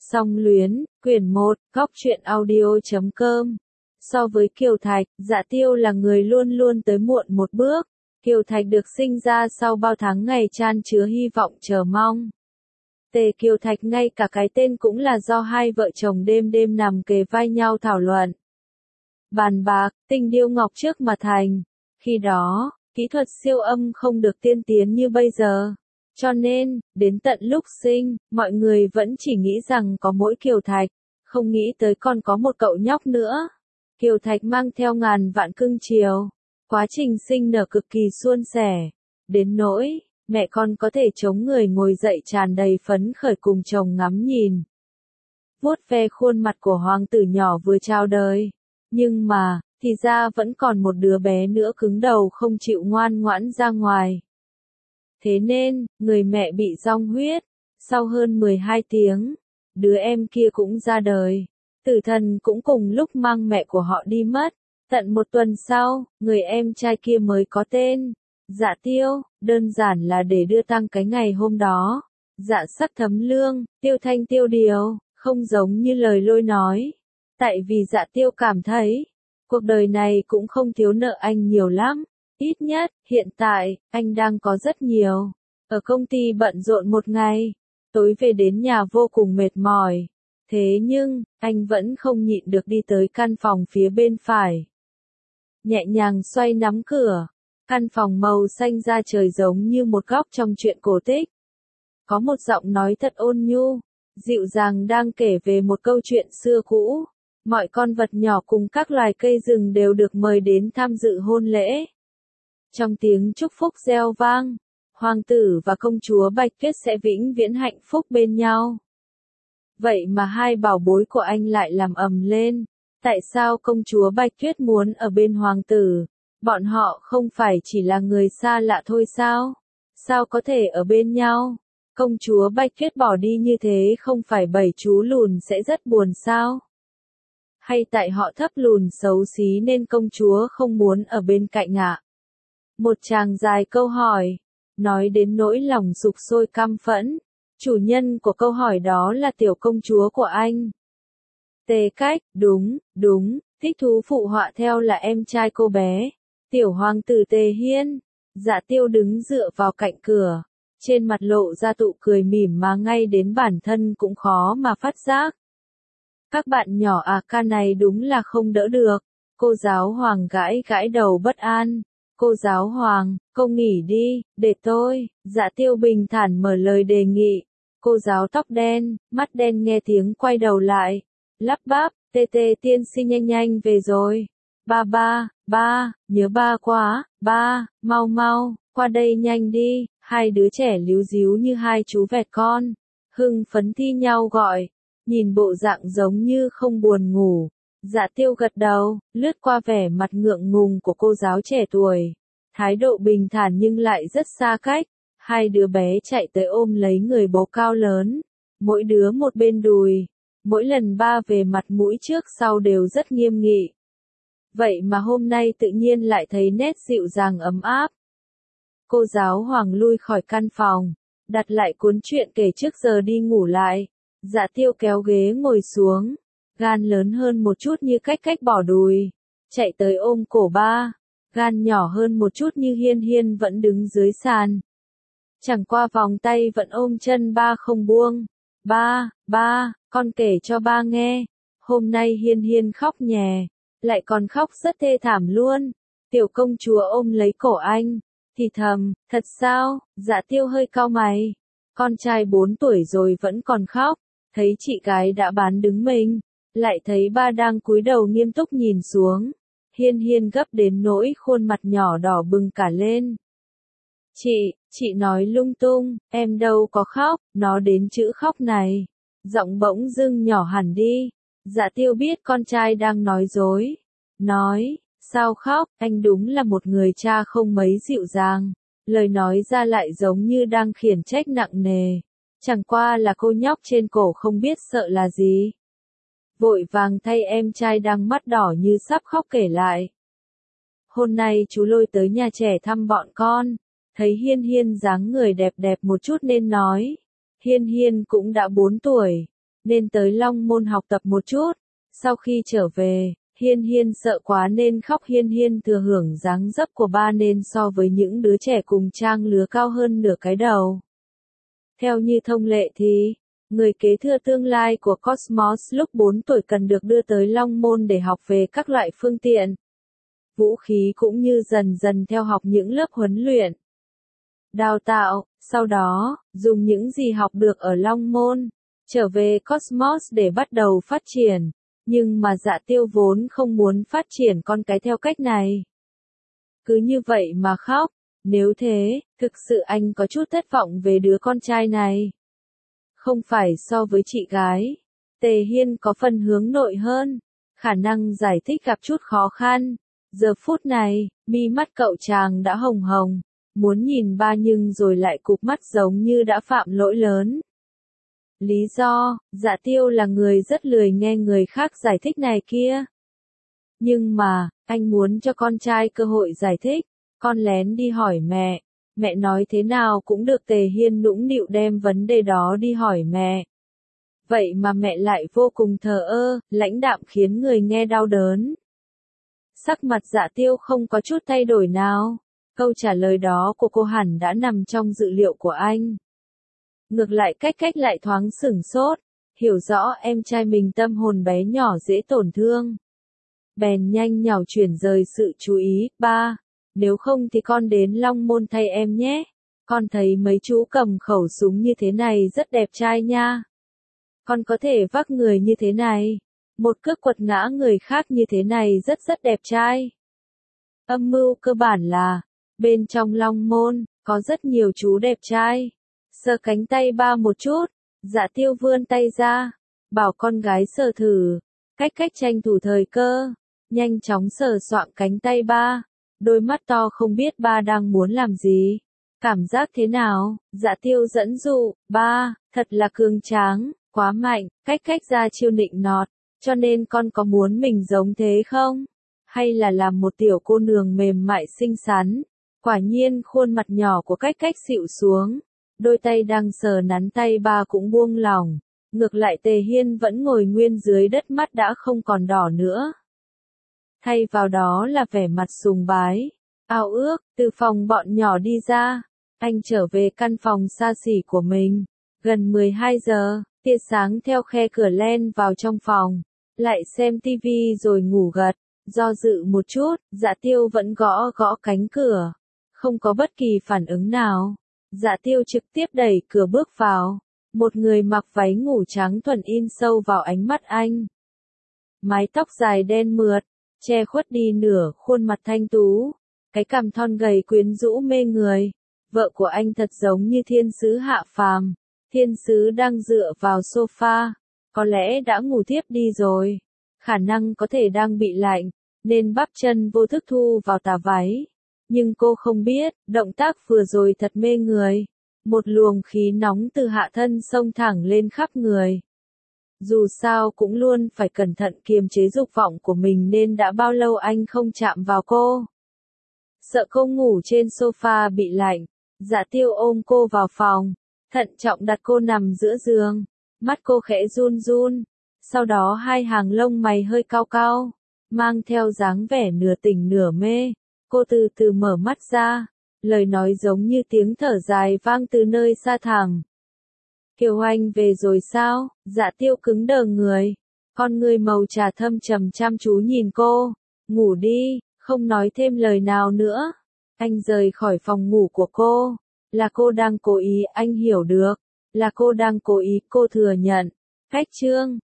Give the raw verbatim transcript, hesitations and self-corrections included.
Song Luyến, quyển một, góc truyện audio chấm com. So với Kiều Thạch, Dạ Tiêu là người luôn luôn tới muộn một bước. Kiều Thạch được sinh ra sau bao tháng ngày chan chứa hy vọng chờ mong. Tề Kiều Thạch ngay cả cái tên cũng là do hai vợ chồng đêm đêm nằm kề vai nhau thảo luận. Bàn bạc, tình điêu ngọc trước mà thành. Khi đó, kỹ thuật siêu âm không được tiên tiến như bây giờ. Cho nên, đến tận lúc sinh, mọi người vẫn chỉ nghĩ rằng có mỗi Kiều Thạch, không nghĩ tới còn có một cậu nhóc nữa. Kiều Thạch mang theo ngàn vạn cưng chiều. Quá trình sinh nở cực kỳ suôn sẻ. Đến nỗi, mẹ con có thể chống người ngồi dậy tràn đầy phấn khởi cùng chồng ngắm nhìn. Vuốt ve khuôn mặt của hoàng tử nhỏ vừa chào đời. Nhưng mà, thì ra vẫn còn một đứa bé nữa cứng đầu không chịu ngoan ngoãn ra ngoài. Thế nên, người mẹ bị rong huyết. Sau hơn mười hai tiếng, đứa em kia cũng ra đời. Tử thần cũng cùng lúc mang mẹ của họ đi mất. Tận một tuần sau, người em trai kia mới có tên. Dạ Tiêu, đơn giản là để đưa tang cái ngày hôm đó. Dạ sắc thấm lương, tiêu thanh tiêu điều, không giống như lời lôi nói. Tại vì Dạ Tiêu cảm thấy, cuộc đời này cũng không thiếu nợ anh nhiều lắm. Ít nhất, hiện tại, anh đang có rất nhiều. Ở công ty bận rộn một ngày, tối về đến nhà vô cùng mệt mỏi. Thế nhưng, anh vẫn không nhịn được đi tới căn phòng phía bên phải. Nhẹ nhàng xoay nắm cửa. Căn phòng màu xanh da trời giống như một góc trong truyện cổ tích. Có một giọng nói thật ôn nhu, dịu dàng đang kể về một câu chuyện xưa cũ. Mọi con vật nhỏ cùng các loài cây rừng đều được mời đến tham dự hôn lễ. Trong tiếng chúc phúc reo vang, hoàng tử và công chúa Bạch Tuyết sẽ vĩnh viễn hạnh phúc bên nhau. Vậy mà hai bảo bối của anh lại làm ầm lên. Tại sao công chúa Bạch Tuyết muốn ở bên hoàng tử? Bọn họ không phải chỉ là người xa lạ thôi sao? Sao có thể ở bên nhau? Công chúa Bạch Tuyết bỏ đi như thế không phải bảy chú lùn sẽ rất buồn sao? Hay tại họ thấp lùn xấu xí nên công chúa không muốn ở bên cạnh ạ? À? Một chàng dài câu hỏi, nói đến nỗi lòng sục sôi căm phẫn. Chủ nhân của câu hỏi đó là tiểu công chúa của anh. Tề Cách, đúng, đúng, thích thú phụ họa theo là em trai cô bé. Tiểu hoàng tử Tề Hiên. Dạ Tiêu đứng dựa vào cạnh cửa. Trên mặt lộ ra tụ cười mỉm mà ngay đến bản thân cũng khó mà phát giác. Các bạn nhỏ à, ca này đúng là không đỡ được. Cô giáo hoàng gãi gãi đầu bất an. Cô giáo hoàng, cô nghỉ đi, để tôi. Dạ Tiêu bình thản mở lời đề nghị. Cô giáo tóc đen, mắt đen nghe tiếng quay đầu lại. Lắp bắp, tê tê tiên sinh nhanh nhanh về rồi. Ba ba, ba, nhớ ba quá, ba, mau mau, qua đây nhanh đi. Hai đứa trẻ líu díu như hai chú vẹt con. Hưng phấn thi nhau gọi. Nhìn bộ dạng giống như không buồn ngủ. Dạ Tiêu gật đầu, lướt qua vẻ mặt ngượng ngùng của cô giáo trẻ tuổi. Thái độ bình thản nhưng lại rất xa cách. Hai đứa bé chạy tới ôm lấy người bố cao lớn. Mỗi đứa một bên đùi. Mỗi lần ba về mặt mũi trước sau đều rất nghiêm nghị. Vậy mà hôm nay tự nhiên lại thấy nét dịu dàng ấm áp. Cô giáo hoàng lui khỏi căn phòng. Đặt lại cuốn truyện kể trước giờ đi ngủ lại. Dạ Tiêu kéo ghế ngồi xuống. Gan lớn hơn một chút như cách cách bỏ đùi. Chạy tới ôm cổ ba. Gan nhỏ hơn một chút như Hiên Hiên vẫn đứng dưới sàn. Chẳng qua vòng tay vẫn ôm chân ba không buông. Ba, ba, con kể cho ba nghe. Hôm nay Hiên Hiên khóc nhè. Lại còn khóc rất thê thảm luôn. Tiểu công chúa ôm lấy cổ anh. Thì thầm, thật sao? Dạ Tiêu hơi cau mày. Con trai bốn tuổi rồi vẫn còn khóc. Thấy chị gái đã bán đứng mình. Lại thấy ba đang cúi đầu nghiêm túc nhìn xuống. Hiên Hiên gấp đến nỗi khuôn mặt nhỏ đỏ bừng cả lên. Chị, chị nói lung tung, em đâu có khóc, nó đến chữ khóc này. Giọng bỗng dưng nhỏ hẳn đi. Dạ Tiêu biết con trai đang nói dối. Nói, sao khóc, anh đúng là một người cha không mấy dịu dàng. Lời nói ra lại giống như đang khiển trách nặng nề. Chẳng qua là cô nhóc trên cổ không biết sợ là gì. Vội vàng thay em trai đang mắt đỏ như sắp khóc kể lại. Hôm nay chú Lôi tới nhà trẻ thăm bọn con. Thấy Hiên Hiên dáng người đẹp đẹp một chút nên nói. Hiên Hiên cũng đã bốn tuổi. nên tới Long Môn học tập một chút. Sau khi trở về, Hiên Hiên sợ quá nên khóc. Hiên Hiên thừa hưởng dáng dấp của ba nên so với những đứa trẻ cùng trang lứa cao hơn nửa cái đầu. Theo như thông lệ thì, người kế thừa tương lai của Cosmos lúc bốn tuổi cần được đưa tới Long Môn để học về các loại phương tiện, vũ khí cũng như dần dần theo học những lớp huấn luyện, đào tạo, sau đó, dùng những gì học được ở Long Môn, trở về Cosmos để bắt đầu phát triển. Nhưng mà Dạ Tiêu vốn không muốn phát triển con cái theo cách này. Cứ như vậy mà khóc, nếu thế, thực sự anh có chút thất vọng về đứa con trai này. Không phải so với chị gái, Tề Hiên có phần hướng nội hơn, khả năng giải thích gặp chút khó khăn. Giờ phút này, mi mắt cậu chàng đã hồng hồng, muốn nhìn ba nhưng rồi lại cụp mắt giống như đã phạm lỗi lớn. Lý do, Dạ Tiêu là người rất lười nghe người khác giải thích này kia. Nhưng mà, anh muốn cho con trai cơ hội giải thích, con lén đi hỏi mẹ, mẹ nói thế nào cũng được. Tề Hiên nũng nịu đem vấn đề đó đi hỏi mẹ. Vậy mà mẹ lại vô cùng thờ ơ, lãnh đạm khiến người nghe đau đớn. Sắc mặt Dạ Tiêu không có chút thay đổi nào, câu trả lời đó của cô hẳn đã nằm trong dự liệu của anh. Ngược lại cách cách lại thoáng sửng sốt, hiểu rõ em trai mình tâm hồn bé nhỏ dễ tổn thương. Bèn nhanh nhảu chuyển rời sự chú ý, ba, nếu không thì con đến Long Môn thay em nhé, con thấy mấy chú cầm khẩu súng như thế này rất đẹp trai nha. Con có thể vác người như thế này, một cước quật ngã người khác như thế này rất rất đẹp trai. Âm mưu cơ bản là, bên trong Long Môn, có rất nhiều chú đẹp trai. Sờ cánh tay ba một chút, Dạ Tiêu vươn tay ra, bảo con gái sờ thử, cách cách tranh thủ thời cơ, nhanh chóng sờ soạng cánh tay ba, đôi mắt to không biết ba đang muốn làm gì, cảm giác thế nào. Dạ Tiêu dẫn dụ, ba, thật là cường tráng, quá mạnh, cách cách ra chiêu nịnh nọt, cho nên con có muốn mình giống thế không? Hay là làm một tiểu cô nương mềm mại xinh xắn? Quả nhiên khuôn mặt nhỏ của cách cách xịu xuống. Đôi tay đang sờ nắn tay ba cũng buông lỏng, ngược lại Tề Hiên vẫn ngồi nguyên dưới đất, mắt đã không còn đỏ nữa. Thay vào đó là vẻ mặt sùng bái, ao ước. Từ phòng bọn nhỏ đi ra, anh trở về căn phòng xa xỉ của mình. Gần mười hai giờ, tia sáng theo khe cửa len vào trong phòng, lại xem tivi rồi ngủ gật. Do dự một chút, Dạ Tiêu vẫn gõ gõ cánh cửa, không có bất kỳ phản ứng nào. Dạ Tiêu trực tiếp đẩy cửa bước vào, một người mặc váy ngủ trắng thuần in sâu vào ánh mắt anh. Mái tóc dài đen mượt, che khuất đi nửa khuôn mặt thanh tú, cái cằm thon gầy quyến rũ mê người. Vợ của anh thật giống như thiên sứ hạ phàm, thiên sứ đang dựa vào sofa, có lẽ đã ngủ thiếp đi rồi, khả năng có thể đang bị lạnh, nên bắp chân vô thức thu vào tà váy. Nhưng cô không biết, động tác vừa rồi thật mê người. Một luồng khí nóng từ hạ thân xông thẳng lên khắp người. Dù sao cũng luôn phải cẩn thận kiềm chế dục vọng của mình nên đã bao lâu anh không chạm vào cô. Sợ cô ngủ trên sofa bị lạnh, Dạ Tiêu ôm cô vào phòng, thận trọng đặt cô nằm giữa giường. Mắt cô khẽ run run, sau đó hai hàng lông mày hơi cau cau, mang theo dáng vẻ nửa tỉnh nửa mê. Cô từ từ mở mắt ra, lời nói giống như tiếng thở dài vang từ nơi xa thẳm. Kiều Anh về rồi sao? Dạ Tiêu cứng đờ người, con người màu trà thâm trầm chăm chú nhìn cô. Ngủ đi, không nói thêm lời nào nữa. Anh rời khỏi phòng ngủ của cô. Là cô đang cố ý, anh hiểu được. Là cô đang cố ý, cô thừa nhận. Cách chương